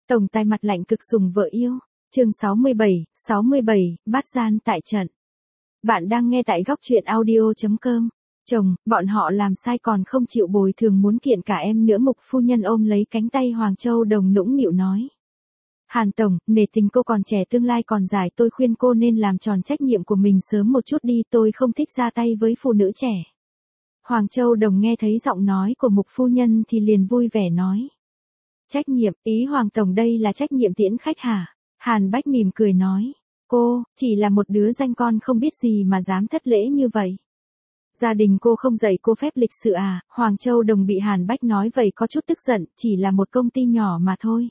Tổng tài mặt lạnh cực sủng vợ yêu. Chương 67, bát gian tại trận. Bạn đang nghe tại góc truyện audio.com. Chồng, bọn họ làm sai còn không chịu bồi thường muốn kiện cả em nữa. Mục phu nhân ôm lấy cánh tay Hoàng Châu Đồng nũng nịu nói. Hàn Tổng, nể tình cô còn trẻ tương lai còn dài, tôi khuyên cô nên làm tròn trách nhiệm của mình sớm một chút đi, tôi không thích ra tay với phụ nữ trẻ. Hoàng Châu Đồng nghe thấy giọng nói của mục phu nhân thì liền vui vẻ nói. Trách nhiệm, ý Hoàng Tổng đây là trách nhiệm tiễn khách hả? Hàn Bách mỉm cười nói. Cô, chỉ là một đứa danh con không biết gì mà dám thất lễ như vậy. Gia đình cô không dạy cô phép lịch sự à? Hoàng Châu Đồng bị Hàn Bách nói vậy có chút tức giận, chỉ là một công ty nhỏ mà thôi.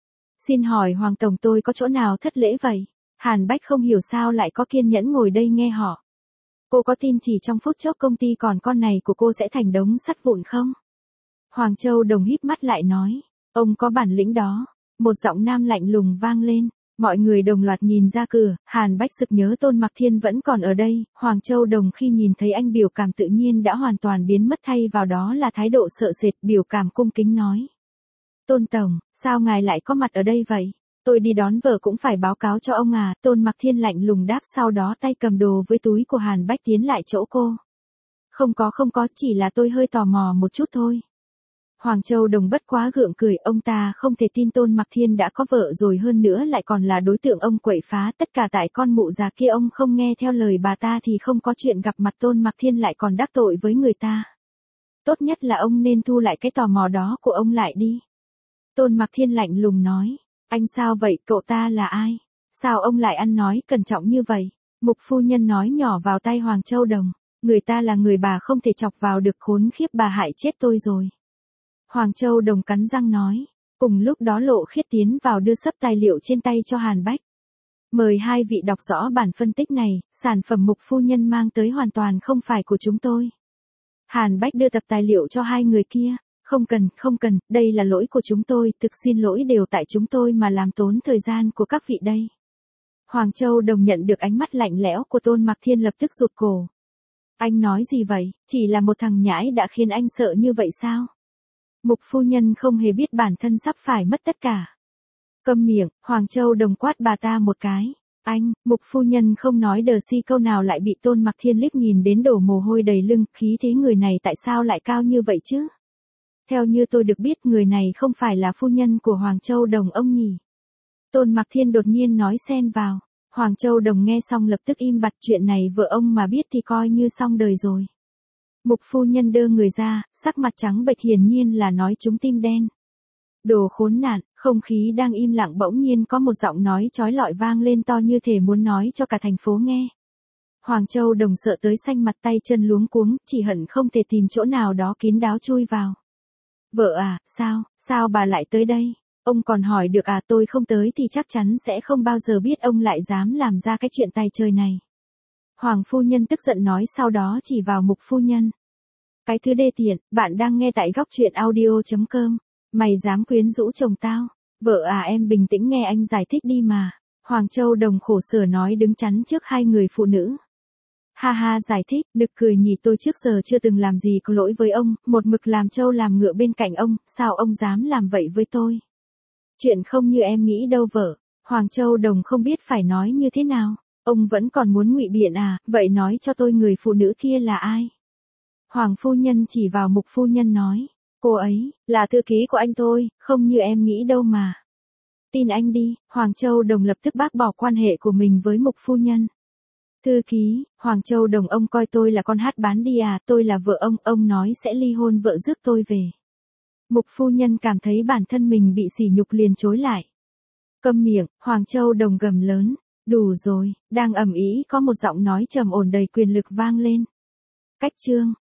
Xin hỏi Hoàng Tổng tôi có chỗ nào thất lễ vậy? Hàn Bách không hiểu sao lại có kiên nhẫn ngồi đây nghe họ. Cô có tin chỉ trong phút chốc công ty còn con này của cô sẽ thành đống sắt vụn không? Hoàng Châu Đồng híp mắt lại nói. Ông có bản lĩnh đó. Một giọng nam lạnh lùng vang lên. Mọi người đồng loạt nhìn ra cửa, Hàn Bách sực nhớ Tôn Mặc Thiên vẫn còn ở đây. Hoàng Châu Đồng khi nhìn thấy anh biểu cảm tự nhiên đã hoàn toàn biến mất, thay vào đó là thái độ sợ sệt, biểu cảm cung kính nói. Tôn Tổng, sao ngài lại có mặt ở đây vậy? Tôi đi đón vợ cũng phải báo cáo cho ông à. Tôn Mặc Thiên lạnh lùng đáp, sau đó tay cầm đồ với túi của Hàn Bách tiến lại chỗ cô. Không có, chỉ là tôi hơi tò mò một chút thôi. Hoàng Châu Đồng bất quá gượng cười, ông ta không thể tin Tôn Mặc Thiên đã có vợ rồi, hơn nữa lại còn là đối tượng ông quậy phá, tất cả tại con mụ già kia. Ông không nghe theo lời bà ta thì không có chuyện gặp mặt Tôn Mặc Thiên lại còn đắc tội với người ta. Tốt nhất là ông nên thu lại cái tò mò đó của ông lại đi. Tôn Mặc Thiên lạnh lùng nói. Anh sao vậy, cậu ta là ai? Sao ông lại ăn nói cẩn trọng như vậy? Mục phu nhân nói nhỏ vào tai Hoàng Châu Đồng. Người ta là người bà không thể chọc vào được, khốn khiếp, bà hại chết tôi rồi. Hoàng Châu Đồng cắn răng nói. Cùng lúc đó Lộ Khiết tiến vào đưa sấp tài liệu trên tay cho Hàn Bách. Mời hai vị đọc rõ bản phân tích này, sản phẩm mục phu nhân mang tới hoàn toàn không phải của chúng tôi. Hàn Bách đưa tập tài liệu cho hai người kia. Không cần, đây là lỗi của chúng tôi, thực xin lỗi, đều tại chúng tôi mà làm tốn thời gian của các vị đây. Hoàng Châu Đồng nhận được ánh mắt lạnh lẽo của Tôn Mặc Thiên lập tức rụt cổ. Anh nói gì vậy, chỉ là một thằng nhãi đã khiến anh sợ như vậy sao? Mục phu nhân không hề biết bản thân sắp phải mất tất cả. Câm miệng, Hoàng Châu Đồng quát bà ta một cái. Anh, mục phu nhân không nói đờ si câu nào lại bị Tôn Mặc Thiên liếc nhìn đến đổ mồ hôi đầy lưng, khí thế người này tại sao lại cao như vậy chứ? Theo như tôi được biết người này không phải là phu nhân của Hoàng Châu Đồng ông nhỉ? Tôn Mặc Thiên đột nhiên nói xen vào. Hoàng Châu Đồng nghe xong lập tức im bặt, chuyện này vợ ông mà biết thì coi như xong đời rồi. Mục phu nhân đơ người ra, sắc mặt trắng bệch, hiển nhiên là nói trúng tim đen. Đồ khốn nạn, không khí đang im lặng bỗng nhiên có một giọng nói chói lọi vang lên to như thể muốn nói cho cả thành phố nghe. Hoàng Châu Đồng sợ tới xanh mặt, tay chân luống cuống, chỉ hận không thể tìm chỗ nào đó kín đáo chui vào. Vợ à, sao bà lại tới đây? Ông còn hỏi được à, tôi không tới thì chắc chắn sẽ không bao giờ biết ông lại dám làm ra cái chuyện tay trời này. Hoàng phu nhân tức giận nói, sau đó chỉ vào mục phu nhân. Cái thứ đê tiện, bạn đang nghe tại góc truyện audio.com. Mày dám quyến rũ chồng tao? Vợ à, em bình tĩnh nghe anh giải thích đi mà. Hoàng Châu Đồng khổ sở nói, đứng chắn trước hai người phụ nữ. Ha, giải thích, nực cười nhỉ, tôi trước giờ chưa từng làm gì có lỗi với ông, một mực làm trâu làm ngựa bên cạnh ông, sao ông dám làm vậy với tôi? Chuyện không như em nghĩ đâu vợ. Hoàng Châu Đồng không biết phải nói như thế nào. Ông vẫn còn muốn ngụy biện à, vậy nói cho tôi người phụ nữ kia là ai? Hoàng phu nhân chỉ vào mục phu nhân nói. Cô ấy, là thư ký của anh thôi, không như em nghĩ đâu mà. Tin anh đi, Hoàng Châu Đồng lập tức bác bỏ quan hệ của mình với mục phu nhân. Thư ký, Hoàng Châu Đồng, ông coi tôi là con hát bán đi à, tôi là vợ ông nói sẽ ly hôn vợ rước tôi về. Mục phu nhân cảm thấy bản thân mình bị sỉ nhục liền chối lại. Câm miệng, Hoàng Châu Đồng gầm lớn. Đủ rồi, đang ầm ĩ có một giọng nói trầm ổn đầy quyền lực vang lên. Cách chương,